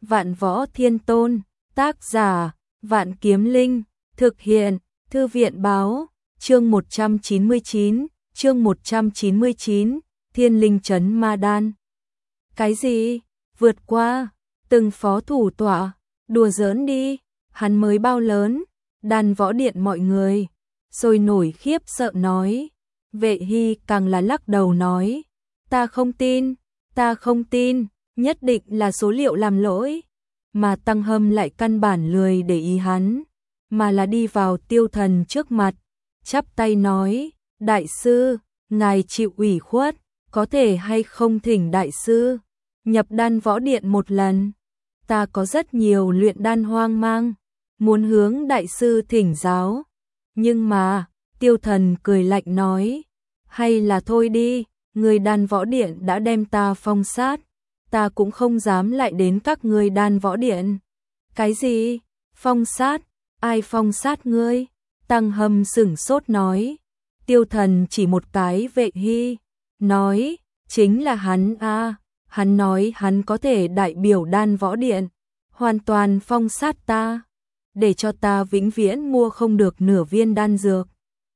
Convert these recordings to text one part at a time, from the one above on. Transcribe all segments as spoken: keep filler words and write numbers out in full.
Vạn Võ Thiên Tôn, tác giả, Vạn Kiếm Linh, thực hiện, Thư viện báo, chương một trăm chín mươi chín, chương một trăm chín mươi chín, Thiên Linh Trấn Ma Đan. Cái gì? Vượt qua, từng phó thủ tọa, đùa giỡn đi, hắn mới bao lớn, Đan Võ Điện mọi người, sôi nổi khiếp sợ nói. Vệ Hy càng là lắc đầu nói, ta không tin, ta không tin, nhất định là số liệu làm lỗi, mà Tăng Hâm lại căn bản lười để ý hắn, mà là đi vào Tiêu Thần trước mặt, chắp tay nói, đại sư, ngài chịu ủy khuất, có thể hay không thỉnh đại sư nhập Đan Võ Điện một lần, ta có rất nhiều luyện đan hoang mang, muốn hướng đại sư thỉnh giáo, nhưng mà, Tiêu Thần cười lạnh nói, hay là thôi đi, người Đan Võ Điện đã đem ta phong sát, ta cũng không dám lại đến các ngươi Đan Võ Điện. Cái gì? Phong sát? Ai phong sát ngươi? Tăng Hâm sửng sốt nói. Tiêu Thần chỉ một cái Vệ Hy, nói, chính là hắn a, à. Hắn nói hắn có thể đại biểu Đan Võ Điện, hoàn toàn phong sát ta, để cho ta vĩnh viễn mua không được nửa viên đan dược.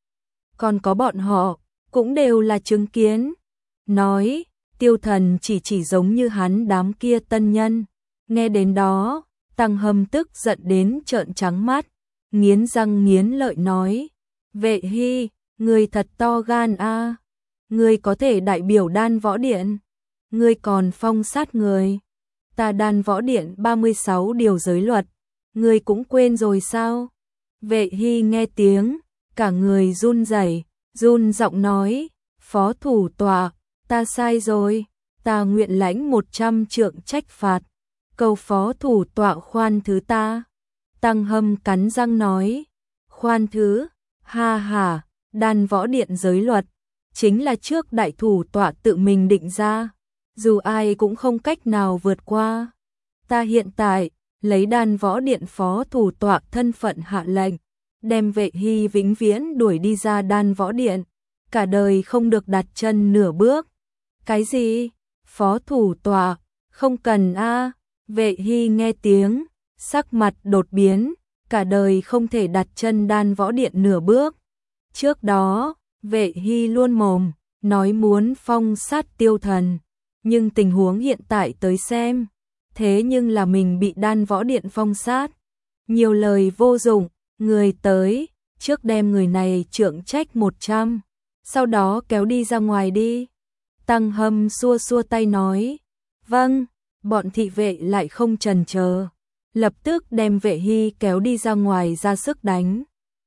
Còn có bọn họ, cũng đều là chứng kiến. Nói, Tiêu Thần chỉ chỉ giống như hắn đám kia tân nhân. Nghe đến đó, Tăng Hâm tức giận đến trợn trắng mắt, nghiến răng nghiến lợi nói, Vệ Hy, người thật to gan a, à. Người có thể đại biểu Đan Võ Điện, người còn phong sát người. Ta Đan Võ Điện ba mươi sáu điều giới luật, người cũng quên rồi sao? Vệ Hy nghe tiếng, cả người run rẩy, run giọng nói, phó thủ tọa, ta sai rồi, ta nguyện lãnh một trăm trượng trách phạt, cầu phó thủ tọa khoan thứ ta. Tăng Hâm cắn răng nói, khoan thứ, ha ha, Đan Võ Điện giới luật, chính là trước đại thủ tọa tự mình định ra, dù ai cũng không cách nào vượt qua. Ta hiện tại, lấy Đan Võ Điện phó thủ tọa thân phận hạ lệnh, đem Vệ Hy vĩnh viễn đuổi đi ra Đan Võ Điện, cả đời không được đặt chân nửa bước. Cái gì? Phó thủ tọa? Không cần a. À. Vệ Hy nghe tiếng, sắc mặt đột biến, cả đời không thể đặt chân Đan Võ Điện nửa bước. Trước đó, Vệ Hy luôn mồm, nói muốn phong sát Tiêu Thần, nhưng tình huống hiện tại tới xem, thế nhưng là mình bị Đan Võ Điện phong sát. Nhiều lời vô dụng, người tới, trước đem người này trượng trách một trăm, sau đó kéo đi ra ngoài đi. Tăng Hâm xua xua tay nói, vâng, bọn thị vệ lại không chần chờ, lập tức đem Vệ Hy kéo đi ra ngoài ra sức đánh.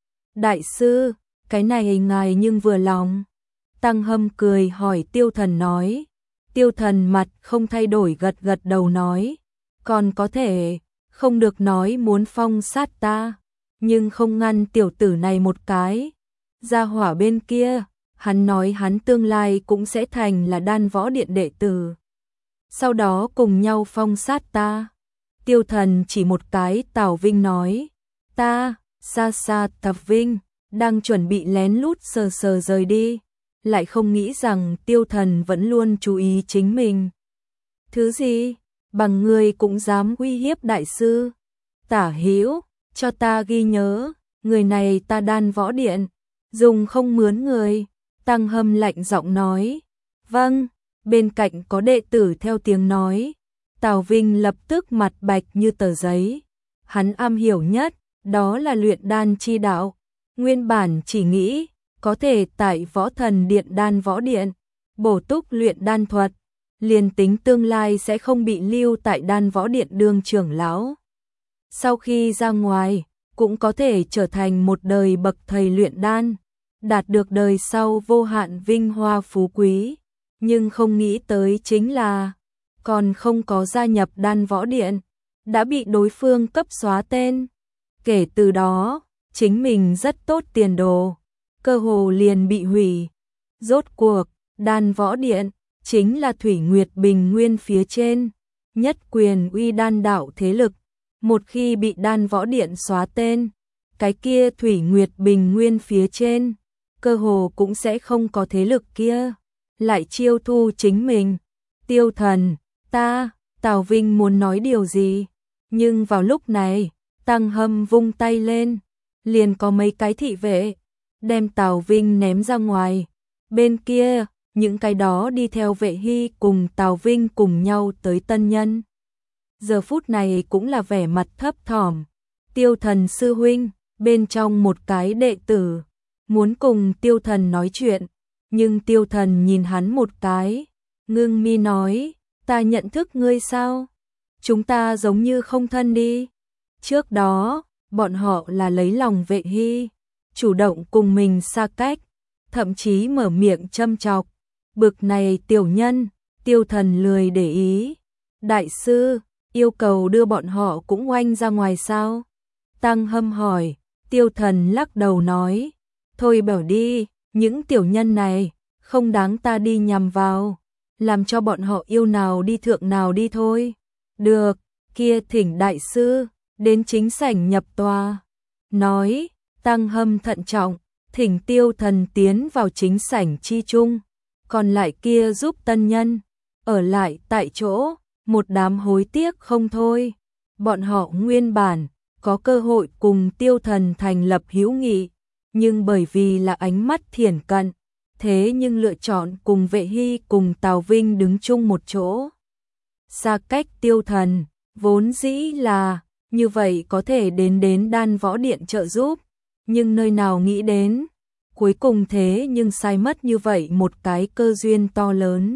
Đại sư, cái này ngài nhưng vừa lòng. Tăng Hâm cười hỏi Tiêu Thần nói. Tiêu Thần mặt không thay đổi gật gật đầu nói, còn có thể, không được nói muốn phong sát ta, nhưng không ngăn tiểu tử này một cái. Gia hỏa bên kia, hắn nói hắn tương lai cũng sẽ thành là Đan Võ Điện đệ tử, sau đó cùng nhau phong sát ta. Tiêu Thần chỉ một cái Tào Vinh nói, ta, xa xa Tập Vinh, đang chuẩn bị lén lút sờ sờ rời đi, lại không nghĩ rằng Tiêu Thần vẫn luôn chú ý chính mình. Thứ gì? Bằng người cũng dám uy hiếp đại sư? Tả Hữu, cho ta ghi nhớ, người này ta Đan Võ Điện, dùng không mướn người. Tăng Hâm lạnh giọng nói, vâng. Bên cạnh có đệ tử theo tiếng nói. Tào Vinh lập tức mặt bạch như tờ giấy. Hắn am hiểu nhất, đó là luyện đan chi đạo. Nguyên bản chỉ nghĩ, có thể tại Võ Thần Điện Đan Võ Điện, bổ túc luyện đan thuật, liền tính tương lai sẽ không bị lưu tại Đan Võ Điện đương trưởng lão. Sau khi ra ngoài, cũng có thể trở thành một đời bậc thầy luyện đan, đạt được đời sau vô hạn vinh hoa phú quý. Nhưng không nghĩ tới chính là, còn không có gia nhập Đan Võ Điện, đã bị đối phương cấp xóa tên. Kể từ đó, chính mình rất tốt tiền đồ, cơ hồ liền bị hủy. Rốt cuộc, Đan Võ Điện chính là Thủy Nguyệt Bình Nguyên phía trên, nhất quyền uy đan đạo thế lực. Một khi bị Đan Võ Điện xóa tên, cái kia Thủy Nguyệt Bình Nguyên phía trên, cơ hồ cũng sẽ không có thế lực kia lại chiêu thu chính mình. Tiêu Thần, ta, Tào Vinh muốn nói điều gì, nhưng vào lúc này, Tăng Hâm vung tay lên, liền có mấy cái thị vệ, đem Tào Vinh ném ra ngoài. Bên kia, những cái đó đi theo Vệ Hy cùng Tào Vinh cùng nhau tới Tân Nhân. Giờ phút này cũng là vẻ mặt thấp thỏm. Tiêu Thần sư huynh, bên trong một cái đệ tử, muốn cùng Tiêu Thần nói chuyện, nhưng Tiêu Thần nhìn hắn một cái, ngưng mi nói, ta nhận thức ngươi sao? Chúng ta giống như không thân đi. Trước đó, bọn họ là lấy lòng Vệ Hy, chủ động cùng mình xa cách, thậm chí mở miệng châm chọc. Bực này tiểu nhân, Tiêu Thần lười để ý. Đại sư, yêu cầu đưa bọn họ cũng oanh ra ngoài sao? Tăng Hâm hỏi. Tiêu Thần lắc đầu nói, thôi bảo đi, những tiểu nhân này, không đáng ta đi nhằm vào, làm cho bọn họ yêu nào đi thượng nào đi thôi. Được, kia thỉnh đại sư, đến chính sảnh nhập tòa. Nói, Tăng Hâm thận trọng, thỉnh Tiêu Thần tiến vào chính sảnh chi chung, còn lại kia giúp tân nhân, ở lại tại chỗ, một đám hối tiếc không thôi. Bọn họ nguyên bản có cơ hội cùng Tiêu Thần thành lập hữu nghị, nhưng bởi vì là ánh mắt thiển cận, thế nhưng lựa chọn cùng Vệ Hy cùng Tào Vinh đứng chung một chỗ. Xa cách Tiêu Thần, vốn dĩ là như vậy có thể đến đến Đan Võ Điện trợ giúp, nhưng nơi nào nghĩ đến, cuối cùng thế nhưng sai mất như vậy một cái cơ duyên to lớn.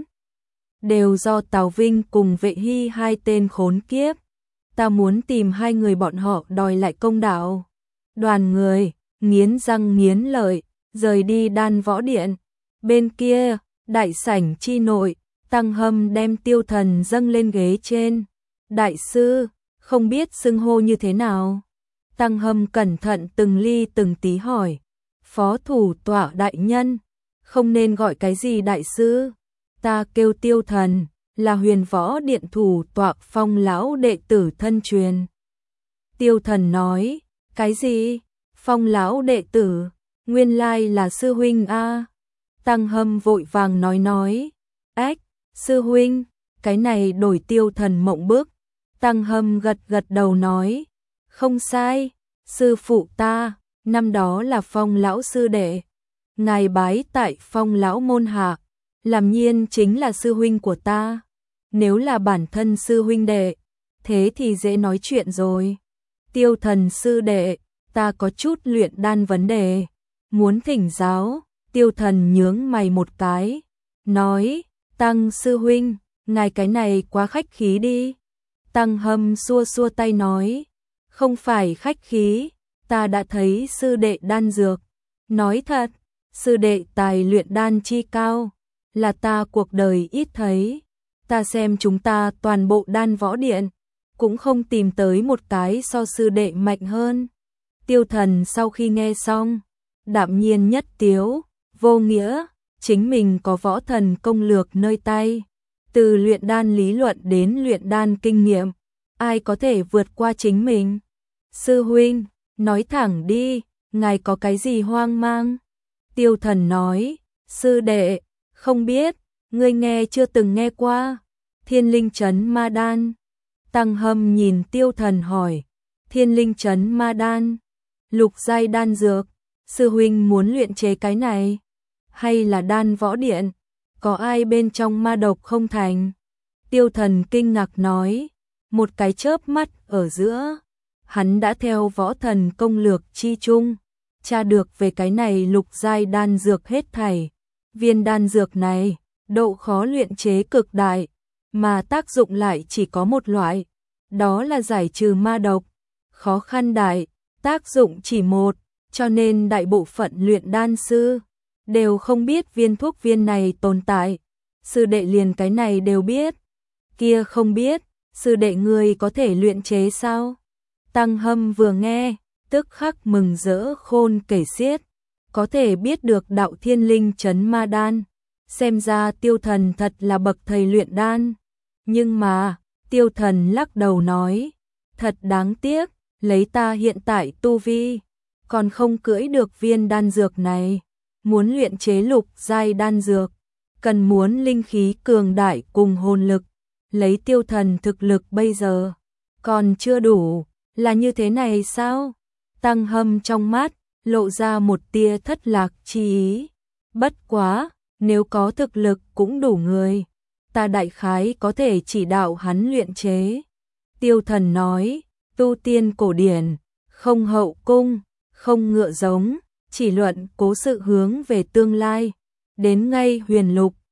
Đều do Tào Vinh cùng Vệ Hy hai tên khốn kiếp. Ta muốn tìm hai người bọn họ đòi lại công đạo. Đoàn người, nghiến răng nghiến lợi, rời đi Đan Võ Điện. Bên kia, đại sảnh chi nội, Tăng Hâm đem Tiêu Thần dâng lên ghế trên. Đại sư, không biết xưng hô như thế nào? Tăng Hâm cẩn thận từng ly từng tí hỏi. Phó thủ tọa đại nhân, không nên gọi cái gì đại sư. Ta kêu Tiêu Thần, là Huyền Võ Điện thủ tọa Phong lão đệ tử thân truyền. Tiêu Thần nói, cái gì? Phong lão đệ tử, nguyên lai là sư huynh a. Tăng Hâm vội vàng nói nói, ách, sư huynh, cái này đổi Tiêu Thần mộng bức. Tăng Hâm gật gật đầu nói, không sai, sư phụ ta, năm đó là Phong lão sư đệ. Ngài bái tại Phong lão môn hạ, làm nhiên chính là sư huynh của ta. Nếu là bản thân sư huynh đệ, thế thì dễ nói chuyện rồi. Tiêu Thần sư đệ, ta có chút luyện đan vấn đề, muốn thỉnh giáo. Tiêu Thần nhướng mày một cái, nói, Tăng sư huynh, ngài cái này quá khách khí đi. Tăng Hâm xua xua tay nói, không phải khách khí, ta đã thấy sư đệ đan dược. Nói thật, sư đệ tài luyện đan chi cao, là ta cuộc đời ít thấy. Ta xem chúng ta toàn bộ Đan Võ Điện, cũng không tìm tới một cái so sư đệ mạnh hơn. Tiêu Thần sau khi nghe xong, đạm nhiên nhất tiếu, vô nghĩa, chính mình có võ thần công lược nơi tay. Từ luyện đan lý luận đến luyện đan kinh nghiệm, ai có thể vượt qua chính mình? Sư huynh, nói thẳng đi, ngài có cái gì hoang mang? Tiêu Thần nói, sư đệ, không biết, ngươi nghe chưa từng nghe qua. Thiên Linh Chấn Ma Đan. Tăng Hâm nhìn Tiêu Thần hỏi, Thiên Linh Chấn Ma Đan, lục giai đan dược, sư huynh muốn luyện chế cái này, hay là Đan Võ Điện, có ai bên trong ma độc không thành? Tiêu Thần kinh ngạc nói, một cái chớp mắt ở giữa, hắn đã theo võ thần công lược chi chung, tra được về cái này lục giai đan dược hết thảy. Viên đan dược này, độ khó luyện chế cực đại, mà tác dụng lại chỉ có một loại, đó là giải trừ ma độc. Khó khăn đại, tác dụng chỉ một, cho nên đại bộ phận luyện đan sư đều không biết viên thuốc viên này tồn tại. Sư đệ liền cái này đều biết. Kia không biết, sư đệ người có thể luyện chế sao? Tăng Hâm vừa nghe, tức khắc mừng rỡ khôn kể xiết, có thể biết được đạo Thiên Linh Chấn Ma Đan, xem ra Tiêu Thần thật là bậc thầy luyện đan. Nhưng mà, Tiêu Thần lắc đầu nói, thật đáng tiếc, lấy ta hiện tại tu vi, còn không cưỡi được viên đan dược này. Muốn luyện chế lục giai đan dược, cần muốn linh khí cường đại cùng hồn lực, lấy Tiêu Thần thực lực bây giờ, còn chưa đủ, là như thế này sao? Tăng Hâm trong mắt, lộ ra một tia thất lạc chi ý. Bất quá, nếu có thực lực cũng đủ người, ta đại khái có thể chỉ đạo hắn luyện chế. Tiêu Thần nói, tu tiên cổ điển, không hậu cung, không ngựa giống, chỉ luận cố sự hướng về tương lai. Đến ngay huyền lục,